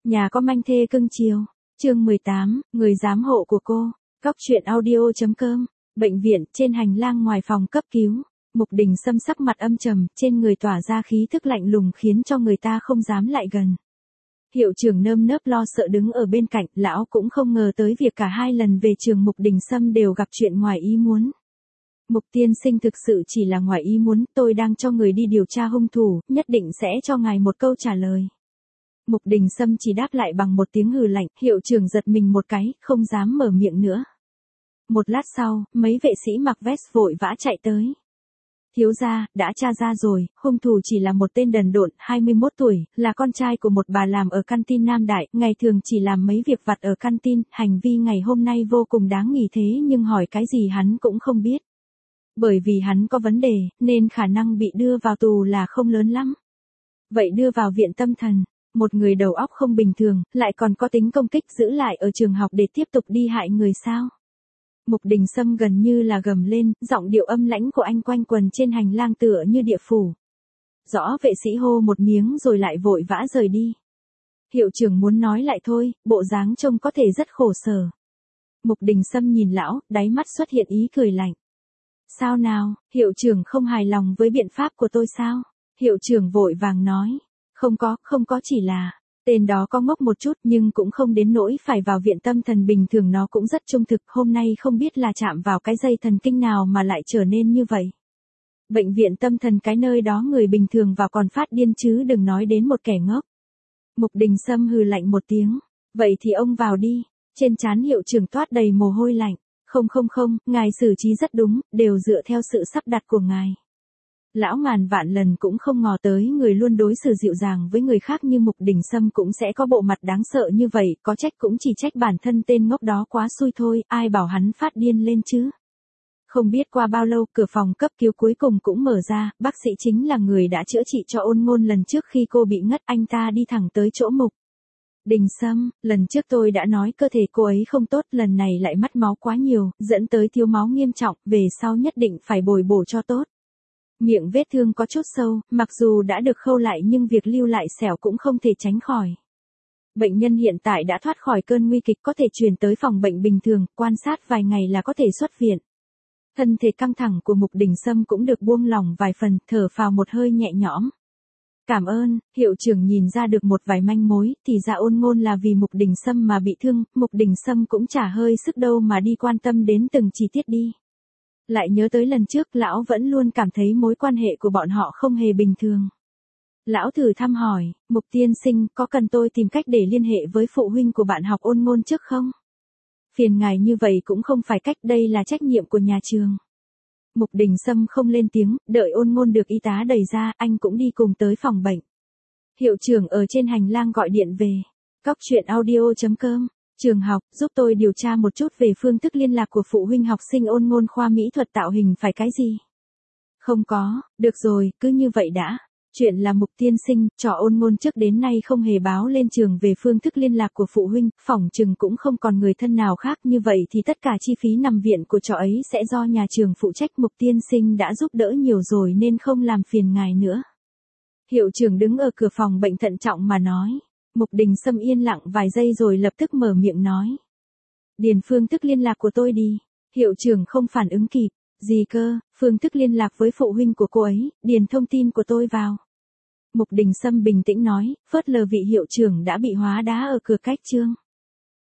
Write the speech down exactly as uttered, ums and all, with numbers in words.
Nhà có manh thê cưng chiều. Chương mười tám, người giám hộ của cô. Cóc truyện audio.com. Bệnh viện, trên hành lang ngoài phòng cấp cứu. Mục Đình Sâm sắc mặt âm trầm, trên người tỏa ra khí thức lạnh lùng khiến cho người ta không dám lại gần. Hiệu trưởng nơm nớp lo sợ đứng ở bên cạnh, lão cũng không ngờ tới việc cả hai lần về trường Mục Đình Sâm đều gặp chuyện ngoài ý muốn. Mục tiên sinh thực sự chỉ là ngoài ý muốn, tôi đang cho người đi điều tra hung thủ, nhất định sẽ cho ngài một câu trả lời. Mục Đình Sâm chỉ đáp lại bằng một tiếng hừ lạnh, hiệu trưởng giật mình một cái, không dám mở miệng nữa. Một lát sau, mấy vệ sĩ mặc vest vội vã chạy tới. Thiếu gia, đã tra ra rồi, hung thủ chỉ là một tên đần độn, hai mươi mốt tuổi, là con trai của một bà làm ở canteen Nam Đại, ngày thường chỉ làm mấy việc vặt ở canteen, hành vi ngày hôm nay vô cùng đáng nghi thế nhưng hỏi cái gì hắn cũng không biết. Bởi vì hắn có vấn đề, nên khả năng bị đưa vào tù là không lớn lắm. Vậy đưa vào viện tâm thần, một người đầu óc không bình thường, lại còn có tính công kích giữ lại ở trường học để tiếp tục đi hại người sao? Mục Đình Sâm gần như là gầm lên, giọng điệu âm lãnh của anh quanh quần trên hành lang tựa như địa phủ. Rõ vệ sĩ hô một miếng rồi lại vội vã rời đi. Hiệu trưởng muốn nói lại thôi, bộ dáng trông có thể rất khổ sở. Mục Đình Sâm nhìn lão, đáy mắt xuất hiện ý cười lạnh. Sao nào, hiệu trưởng không hài lòng với biện pháp của tôi sao? Hiệu trưởng vội vàng nói. Không có, không có chỉ là, tên đó có ngốc một chút nhưng cũng không đến nỗi phải vào viện tâm thần, bình thường nó cũng rất trung thực, hôm nay không biết là chạm vào cái dây thần kinh nào mà lại trở nên như vậy. Bệnh viện tâm thần cái nơi đó người bình thường vào còn phát điên chứ đừng nói đến một kẻ ngốc. Mục Đình Sâm hừ lạnh một tiếng, vậy thì ông vào đi, trên trán hiệu trưởng toát đầy mồ hôi lạnh. Không không không, ngài xử trí rất đúng, đều dựa theo sự sắp đặt của ngài. Lão ngàn vạn lần cũng không ngờ tới người luôn đối xử dịu dàng với người khác như Mục Đình Sâm cũng sẽ có bộ mặt đáng sợ như vậy, có trách cũng chỉ trách bản thân tên ngốc đó quá xui thôi, ai bảo hắn phát điên lên chứ. Không biết qua bao lâu cửa phòng cấp cứu cuối cùng cũng mở ra, bác sĩ chính là người đã chữa trị cho Ôn Ngôn lần trước khi cô bị ngất, anh ta đi thẳng tới chỗ Mục Đình Sâm, lần trước tôi đã nói cơ thể cô ấy không tốt, lần này lại mất máu quá nhiều, dẫn tới thiếu máu nghiêm trọng, về sau nhất định phải bồi bổ cho tốt. Miệng vết thương có chút sâu, mặc dù đã được khâu lại nhưng việc lưu lại sẹo cũng không thể tránh khỏi. Bệnh nhân hiện tại đã thoát khỏi cơn nguy kịch, có thể chuyển tới phòng bệnh bình thường, quan sát vài ngày là có thể xuất viện. Thân thể căng thẳng của Mục Đình Sâm cũng được buông lỏng vài phần, thở phào một hơi nhẹ nhõm. Cảm ơn, hiệu trưởng nhìn ra được một vài manh mối, thì ra Ôn Ngôn là vì Mục Đình Sâm mà bị thương, Mục Đình Sâm cũng chả hơi sức đâu mà đi quan tâm đến từng chi tiết đi. Lại nhớ tới lần trước, lão vẫn luôn cảm thấy mối quan hệ của bọn họ không hề bình thường. Lão thử thăm hỏi, Mục tiên sinh, có cần tôi tìm cách để liên hệ với phụ huynh của bạn học Ôn Ngôn trước không? Phiền ngài như vậy cũng không phải cách, đây là trách nhiệm của nhà trường. Mục Đình Sâm không lên tiếng, đợi Ôn Ngôn được y tá đẩy ra, anh cũng đi cùng tới phòng bệnh. Hiệu trưởng ở trên hành lang gọi điện về. Cóc truyện audio.com. Trường học, giúp tôi điều tra một chút về phương thức liên lạc của phụ huynh học sinh Ôn Ngôn khoa mỹ thuật tạo hình phải cái gì? Không có, được rồi, cứ như vậy đã. Chuyện là Mục tiên sinh, trò Ôn Ngôn trước đến nay không hề báo lên trường về phương thức liên lạc của phụ huynh, phỏng chừng cũng không còn người thân nào khác, như vậy thì tất cả chi phí nằm viện của trò ấy sẽ do nhà trường phụ trách. Mục tiên sinh đã giúp đỡ nhiều rồi nên không làm phiền ngài nữa. Hiệu trưởng đứng ở cửa phòng bệnh thận trọng mà nói. Mục Đình Sâm yên lặng vài giây rồi lập tức mở miệng nói. Điền phương thức liên lạc của tôi đi. Hiệu trưởng không phản ứng kịp. Gì cơ, phương thức liên lạc với phụ huynh của cô ấy, điền thông tin của tôi vào. Mục Đình Sâm bình tĩnh nói, phớt lờ vị hiệu trưởng đã bị hóa đá ở cửa cách chương.